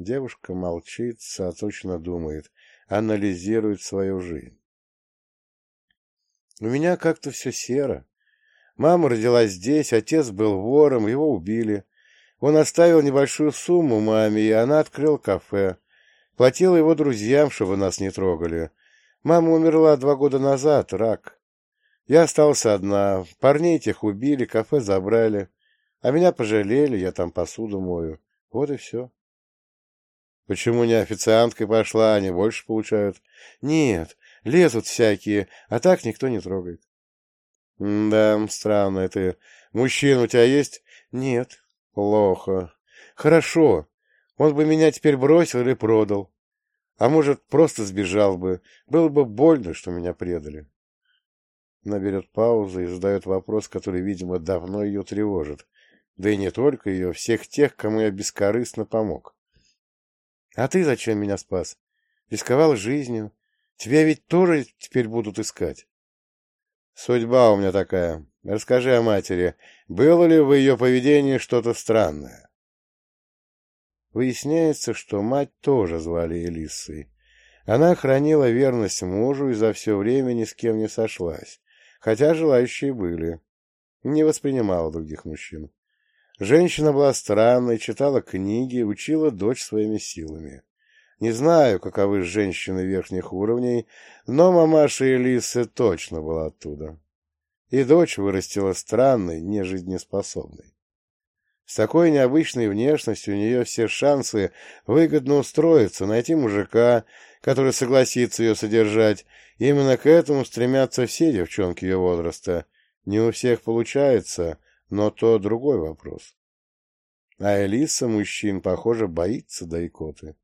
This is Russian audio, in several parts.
Девушка молчит, сосредоточенно думает, анализирует свою жизнь. У меня как-то все серо. Мама родилась здесь, отец был вором, его убили. Он оставил небольшую сумму маме, и она открыла кафе. Платила его друзьям, чтобы нас не трогали. Мама умерла 2 года назад, рак. Я остался одна. Парней тех убили, кафе забрали. А меня пожалели, я там посуду мою. Вот и все. Почему не официанткой пошла, они больше получают? Нет, лезут всякие, а так никто не трогает. Да, странно это. Мужчина у тебя есть? Нет. Плохо. Хорошо. Он бы меня теперь бросил или продал. А может, просто сбежал бы. Было бы больно, что меня предали. Она берет паузу и задает вопрос, который, видимо, давно ее тревожит. Да и не только ее, всех тех, кому я бескорыстно помог. А ты зачем меня спас? Рисковал жизнью. Тебя ведь тоже теперь будут искать. Судьба у меня такая. Расскажи о матери. Было ли в ее поведении что-то странное? Выясняется, что мать тоже звали Элиссой. Она хранила верность мужу и за все время ни с кем не сошлась, хотя желающие были. Не воспринимала других мужчин. Женщина была странной, читала книги, учила дочь своими силами. Не знаю, каковы женщины верхних уровней, но мамаша Элисы точно была оттуда. И дочь вырастила странной, нежизнеспособной. С такой необычной внешностью у нее все шансы выгодно устроиться, найти мужика, который согласится ее содержать. Именно к этому стремятся все девчонки ее возраста. Не у всех получается, но то другой вопрос. А Элиса мужчин, похоже, боится до икоты.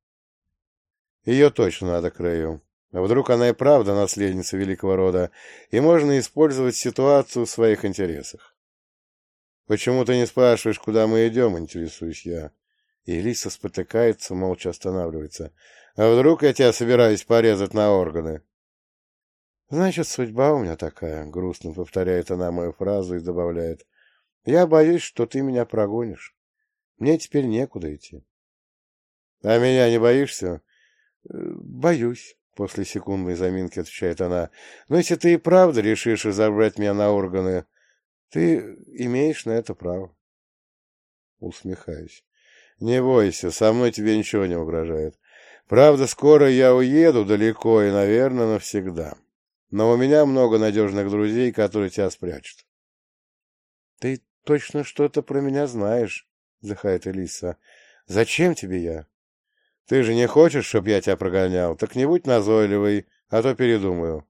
Ее точно надо к Рэю. А вдруг она и правда наследница великого рода, и можно использовать ситуацию в своих интересах. «Почему ты не спрашиваешь, куда мы идем?» — интересуюсь я. И Элиса спотыкается, молча останавливается. «А вдруг я тебя собираюсь порезать на органы?» «Значит, судьба у меня такая», — грустно повторяет она мою фразу и добавляет. «Я боюсь, что ты меня прогонишь. Мне теперь некуда идти». «А меня не боишься?» «Боюсь», — после секундной заминки отвечает она. «Но если ты и правда решишь разобрать меня на органы, ты имеешь на это право». Усмехаюсь. «Не бойся, со мной тебе ничего не угрожает. Правда, скоро я уеду далеко и, наверное, навсегда. Но у меня много надежных друзей, которые тебя спрячут». «Ты точно что-то про меня знаешь», — вздыхает Элиса. «Зачем тебе я?» «Ты же не хочешь, чтобы я тебя прогонял? Так не будь назойливый, а то передумаю».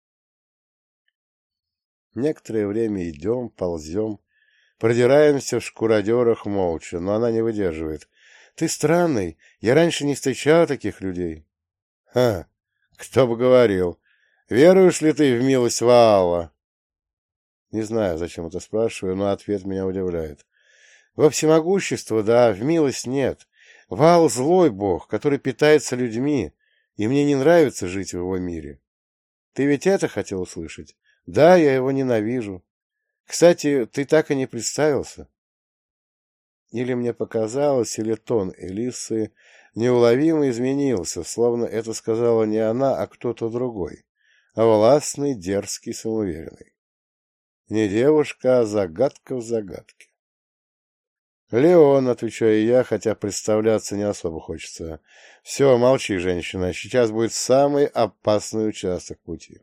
Некоторое время идем, ползем, продираемся в шкуродерах молча, но она не выдерживает. «Ты странный, я раньше не встречал таких людей». «Ха, кто бы говорил. Веруешь ли ты в милость Ваала?» Не знаю, зачем это спрашиваю, но ответ меня удивляет. «Во всемогущество, да, в милость нет. Ваал — злой бог, который питается людьми, и мне не нравится жить в его мире. Ты ведь это хотел услышать? Да, я его ненавижу. Кстати, ты так и не представился». Или мне показалось, или тон Элисы неуловимо изменился, словно это сказала не она, а кто-то другой, а властный, дерзкий, самоуверенный. Не девушка, а загадка в загадке. «Леон», — отвечаю я, хотя представляться не особо хочется. «Все, молчи, женщина, сейчас будет самый опасный участок пути».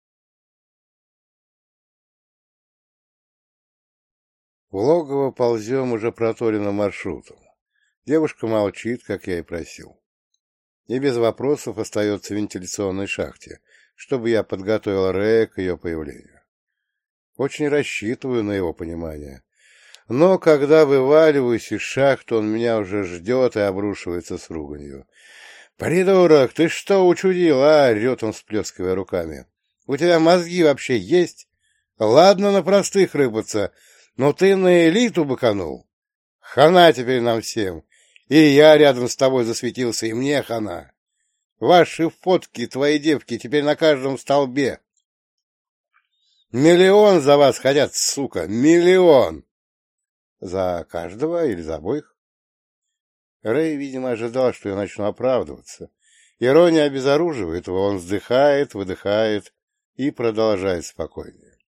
В логово ползем уже проторенным маршрутом. Девушка молчит, как я и просил. И без вопросов остается в вентиляционной шахте, чтобы я подготовил Рэя к ее появлению. Очень рассчитываю на его понимание. Но когда вываливаюсь из шахты, он меня уже ждет и обрушивается с руганью. «Придурок, ты что учудил, а?» — орет он, всплескивая руками. «У тебя мозги вообще есть? Ладно на простых рыбаться, но ты на элиту быканул. Хана теперь нам всем. И я рядом с тобой засветился, и мне хана. Ваши фотки, твои девки, теперь на каждом столбе. 1 000 000 за вас хотят, сука, 1 000 000. За каждого или за обоих? Рэй, видимо, ожидал, что я начну оправдываться. Ирония обезоруживает его, он вздыхает, выдыхает и продолжает спокойнее.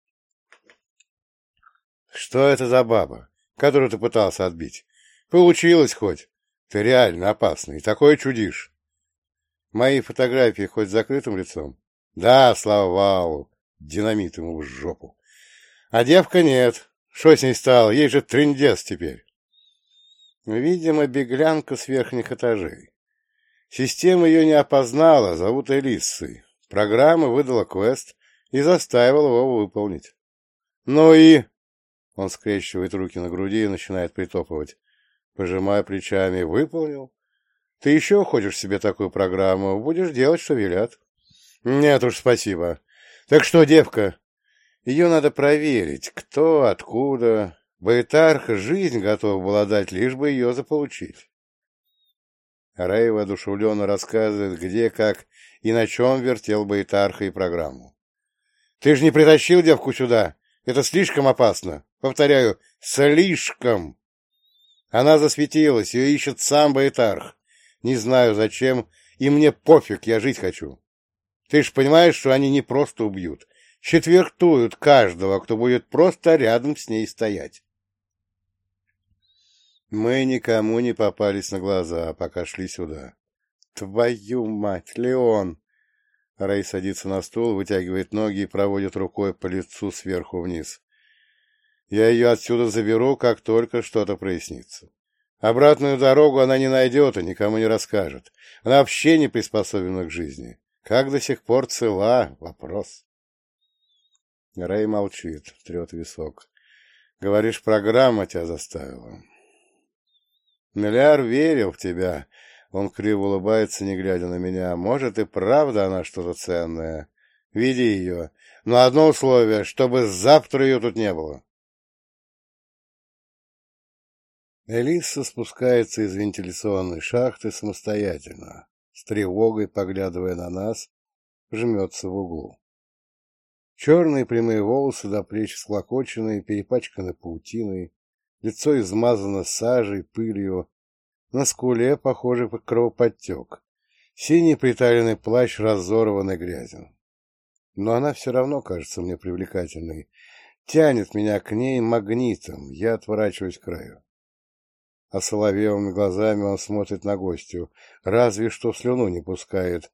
Что это за баба, которую ты пытался отбить? Получилось хоть? Ты реально опасный, такое чудишь. Мои фотографии хоть с закрытым лицом? Да, слава Валу, динамит ему в жопу. А девка нет. Что с ней стало? Ей же трындец теперь. Видимо, беглянка с верхних этажей. Система ее не опознала, зовут Элиссой. Программа выдала квест и заставила его выполнить. Ну и... Он скрещивает руки на груди и начинает притопывать. Пожимая плечами, выполнил. Ты еще хочешь себе такую программу? Будешь делать, что велят. Нет уж, спасибо. Так что, девка? Ее надо проверить. Кто, откуда. Баэтарх жизнь готов был отдать, лишь бы ее заполучить. Рэй воодушевленно рассказывает, где, как и на чем вертел Баэтарха и программу. Ты же не притащил девку сюда. Это слишком опасно. Повторяю, слишком. Она засветилась, ее ищет сам Баэтарх. Не знаю зачем, и мне пофиг, я жить хочу. Ты ж понимаешь, что они не просто убьют. Четвертуют каждого, кто будет просто рядом с ней стоять. Мы никому не попались на глаза, пока шли сюда. Твою мать, Леон! Рэй садится на стул, вытягивает ноги и проводит рукой по лицу сверху вниз. Я ее отсюда заберу, как только что-то прояснится. Обратную дорогу она не найдет и никому не расскажет. Она вообще не приспособлена к жизни. Как до сих пор цела? Вопрос. Рэй молчит, трет висок. Говоришь, программа тебя заставила. Миллиар верил в тебя. Он криво улыбается, не глядя на меня. Может, и правда она что-то ценное. Веди ее. Но одно условие, чтобы завтра ее тут не было. Элисса спускается из вентиляционной шахты самостоятельно, с тревогой поглядывая на нас, жмется в углу. Черные прямые волосы до плеч всклокоченные, перепачканы паутиной, лицо измазано сажей, пылью, на скуле, похоже, кровоподтек, синий приталенный плащ разорван и грязен. Но она все равно кажется мне привлекательной, тянет меня к ней магнитом, я отворачиваюсь к краю. А соловьевыми глазами он смотрит на гостью, разве что слюну не пускает,